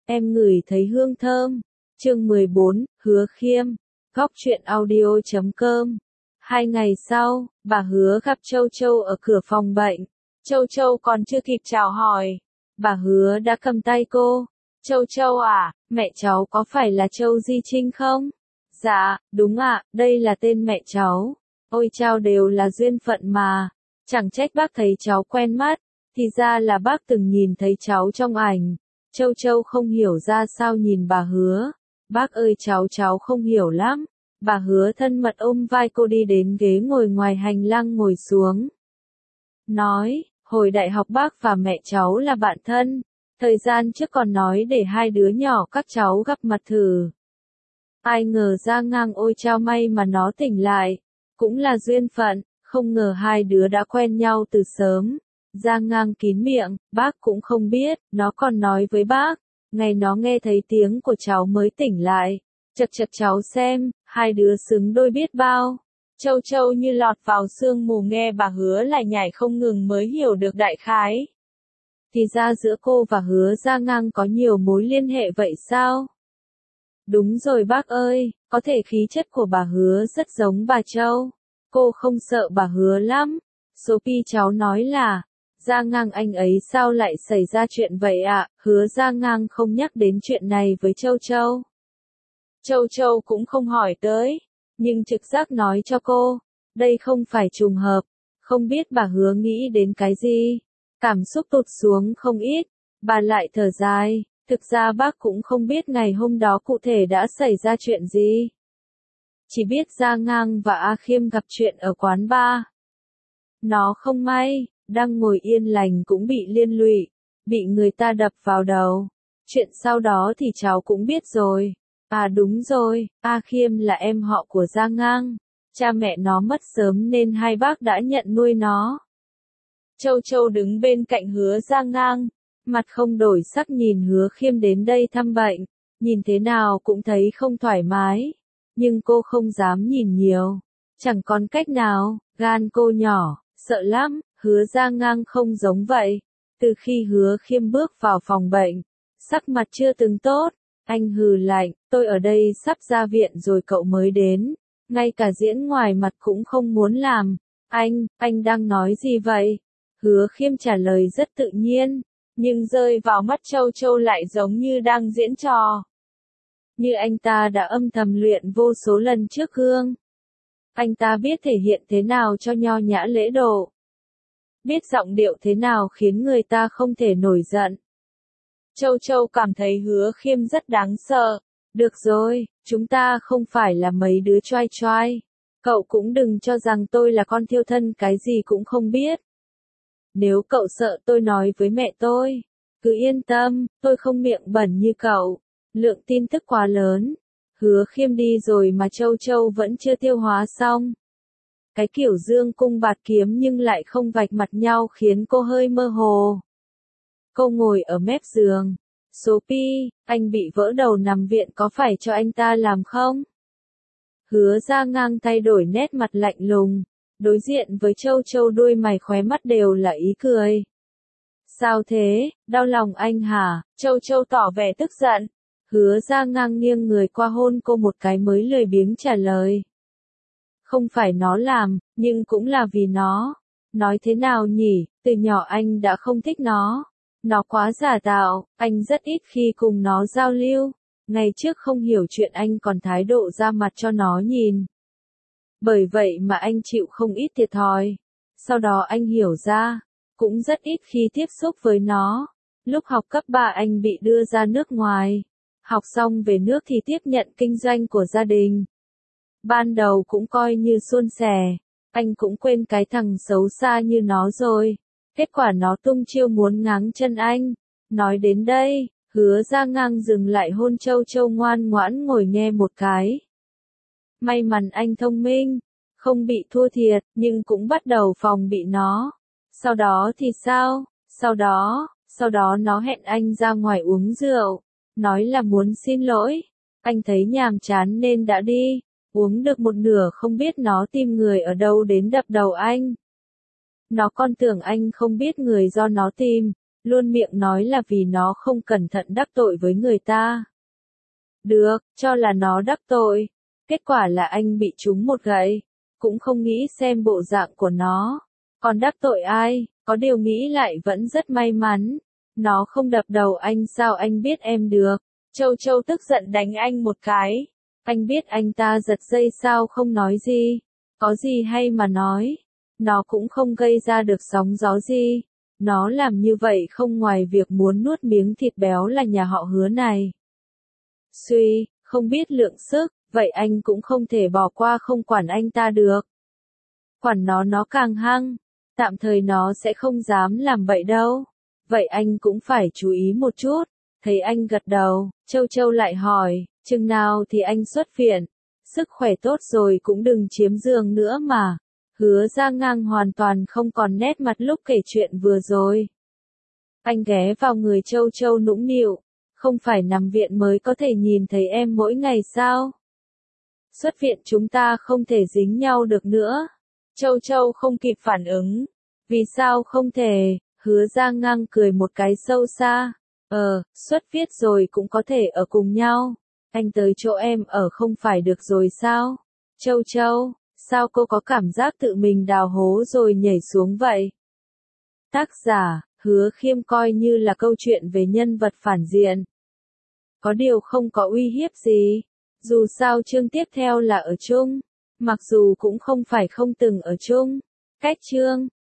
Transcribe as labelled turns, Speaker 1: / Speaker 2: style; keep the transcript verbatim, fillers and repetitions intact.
Speaker 1: em ngửi thấy hương thơm. Chương mười bốn, Hứa Khiêm. Góc truyện audio chấm com. Hai ngày sau, bà Hứa gặp Châu Châu ở cửa phòng bệnh. Châu Châu còn chưa kịp chào hỏi, bà Hứa đã cầm tay cô. Châu Châu à, mẹ cháu có phải là Châu Di Trinh không? Dạ, đúng ạ, đây là tên mẹ cháu. Ôi chao, đều là duyên phận mà. Chẳng trách bác thấy cháu quen mắt, thì ra là bác từng nhìn thấy cháu trong ảnh. Châu Châu không hiểu ra sao nhìn bà Hứa. Bác ơi, cháu cháu không hiểu lắm. Bà Hứa thân mật ôm vai cô đi đến ghế ngồi ngoài hành lang ngồi xuống. Nói, hồi đại học bác và mẹ cháu là bạn thân. Thời gian trước còn nói để hai đứa nhỏ các cháu gặp mặt thử. Ai ngờ ra ngang, ôi chao, may mà nó tỉnh lại. Cũng là duyên phận, không ngờ hai đứa đã quen nhau từ sớm. Giang ngang kín miệng, bác cũng không biết, nó còn nói với bác, ngày nó nghe thấy tiếng của cháu mới tỉnh lại. Chật chật cháu xem, hai đứa xứng đôi biết bao. Châu Châu như lọt vào sương mù nghe bà Hứa lại nhảy không ngừng mới hiểu được đại khái. Thì ra giữa cô và Hứa Giang ngang có nhiều mối liên hệ vậy sao? Đúng rồi bác ơi, có thể khí chất của bà Hứa rất giống bà Châu. Cô không sợ bà Hứa lắm. Sophie cháu nói là, Giang ngang anh ấy sao lại xảy ra chuyện vậy ạ? À? Hứa Giang ngang không nhắc đến chuyện này với Châu Châu. Châu Châu cũng không hỏi tới, nhưng trực giác nói cho cô, đây không phải trùng hợp. Không biết bà Hứa nghĩ đến cái gì, cảm xúc tụt xuống không ít, bà lại thở dài. Thực ra bác cũng không biết ngày hôm đó cụ thể đã xảy ra chuyện gì. Chỉ biết Giang ngang và A Khiêm gặp chuyện ở quán bar. Nó không may, đang ngồi yên lành cũng bị liên lụy, bị người ta đập vào đầu. Chuyện sau đó thì cháu cũng biết rồi. À đúng rồi, A Khiêm là em họ của Giang ngang. Cha mẹ nó mất sớm nên hai bác đã nhận nuôi nó. Châu Châu đứng bên cạnh Hứa Giang ngang, mặt không đổi sắc nhìn Hứa Khiêm đến đây thăm bệnh. Nhìn thế nào cũng thấy không thoải mái. Nhưng cô không dám nhìn nhiều. Chẳng còn cách nào, gan cô nhỏ, sợ lắm. Hứa Giang ngang không giống vậy. Từ khi Hứa Khiêm bước vào phòng bệnh, sắc mặt chưa từng tốt. Anh hừ lạnh, tôi ở đây sắp ra viện rồi cậu mới đến. Ngay cả diễn ngoài mặt cũng không muốn làm. Anh, anh đang nói gì vậy? Hứa Khiêm trả lời rất tự nhiên, nhưng rơi vào mắt Châu Châu lại giống như đang diễn trò. Như anh ta đã âm thầm luyện vô số lần trước gương. Anh ta biết thể hiện thế nào cho nho nhã lễ độ. Biết giọng điệu thế nào khiến người ta không thể nổi giận. Châu Châu cảm thấy Hứa Khiêm rất đáng sợ. Được rồi, chúng ta không phải là mấy đứa choai choai. Cậu cũng đừng cho rằng tôi là con thiêu thân cái gì cũng không biết. Nếu cậu sợ tôi nói với mẹ tôi, cứ yên tâm, tôi không miệng bẩn như cậu. Lượng tin tức quá lớn. Hứa Khiêm đi rồi mà Châu Châu vẫn chưa tiêu hóa xong. Cái kiểu dương cung bạt kiếm nhưng lại không vạch mặt nhau khiến cô hơi mơ hồ. Cô ngồi ở mép giường. Sophie, anh bị vỡ đầu nằm viện có phải cho anh ta làm không? Hứa Giang ngang thay đổi nét mặt lạnh lùng. Đối diện với Châu Châu đuôi mày khóe mắt đều là ý cười. Sao thế, đau lòng anh hả? Châu Châu tỏ vẻ tức giận. Hứa Giang ngang nghiêng người qua hôn cô một cái mới lười biếng trả lời. Không phải nó làm, nhưng cũng là vì nó. Nói thế nào nhỉ, từ nhỏ anh đã không thích nó. Nó quá giả tạo, anh rất ít khi cùng nó giao lưu. Ngày trước không hiểu chuyện anh còn thái độ ra mặt cho nó nhìn. Bởi vậy mà anh chịu không ít thiệt thòi. Sau đó anh hiểu ra, cũng rất ít khi tiếp xúc với nó. Lúc học cấp ba anh bị đưa ra nước ngoài. Học xong về nước thì tiếp nhận kinh doanh của gia đình. Ban đầu cũng coi như suôn sẻ. Anh cũng quên cái thằng xấu xa như nó rồi. Kết quả nó tung chiêu muốn ngáng chân anh. Nói đến đây, Hứa Giang ngang dừng lại hôn Châu Châu ngoan ngoãn ngồi nghe một cái. May mắn anh thông minh, không bị thua thiệt, nhưng cũng bắt đầu phòng bị nó. Sau đó thì sao? Sau đó, sau đó nó hẹn anh ra ngoài uống rượu, nói là muốn xin lỗi. Anh thấy nhàm chán nên đã đi, uống được một nửa không biết nó tìm người ở đâu đến đập đầu anh. Nó còn tưởng anh không biết người do nó tìm, luôn miệng nói là vì nó không cẩn thận đắc tội với người ta. Được, cho là nó đắc tội. Kết quả là anh bị trúng một gậy, cũng không nghĩ xem bộ dạng của nó. Còn đắc tội ai, có điều nghĩ lại vẫn rất may mắn. Nó không đập đầu anh sao anh biết em được. Châu Châu tức giận đánh anh một cái. Anh biết anh ta giật dây sao không nói gì. Có gì hay mà nói. Nó cũng không gây ra được sóng gió gì. Nó làm như vậy không ngoài việc muốn nuốt miếng thịt béo là nhà họ Hứa này. Suy, không biết lượng sức, vậy anh cũng không thể bỏ qua không quản anh ta được. Quản nó nó càng hăng, tạm thời nó sẽ không dám làm vậy đâu. Vậy anh cũng phải chú ý một chút. Thấy anh gật đầu, Châu Châu lại hỏi, chừng nào thì anh xuất viện? Sức khỏe tốt rồi cũng đừng chiếm giường nữa mà. Hứa Ra Ngang hoàn toàn không còn nét mặt lúc kể chuyện vừa rồi. Anh ghé vào người Châu Châu nũng nịu, không phải nằm viện mới có thể nhìn thấy em mỗi ngày sao? Xuất viện chúng ta không thể dính nhau được nữa. Châu Châu không kịp phản ứng. Vì sao không thể? Hứa Ra Ngang cười một cái sâu xa. Ờ, xuất viện rồi cũng có thể ở cùng nhau. Anh tới chỗ em ở không phải được rồi sao? Châu Châu, sao cô có cảm giác tự mình đào hố rồi nhảy xuống vậy? Tác giả, Hứa Khiêm coi như là câu chuyện về nhân vật phản diện. Có điều không có uy hiếp gì. Dù sao chương tiếp theo là ở chung. Mặc dù cũng không phải không từng ở chung. Cách chương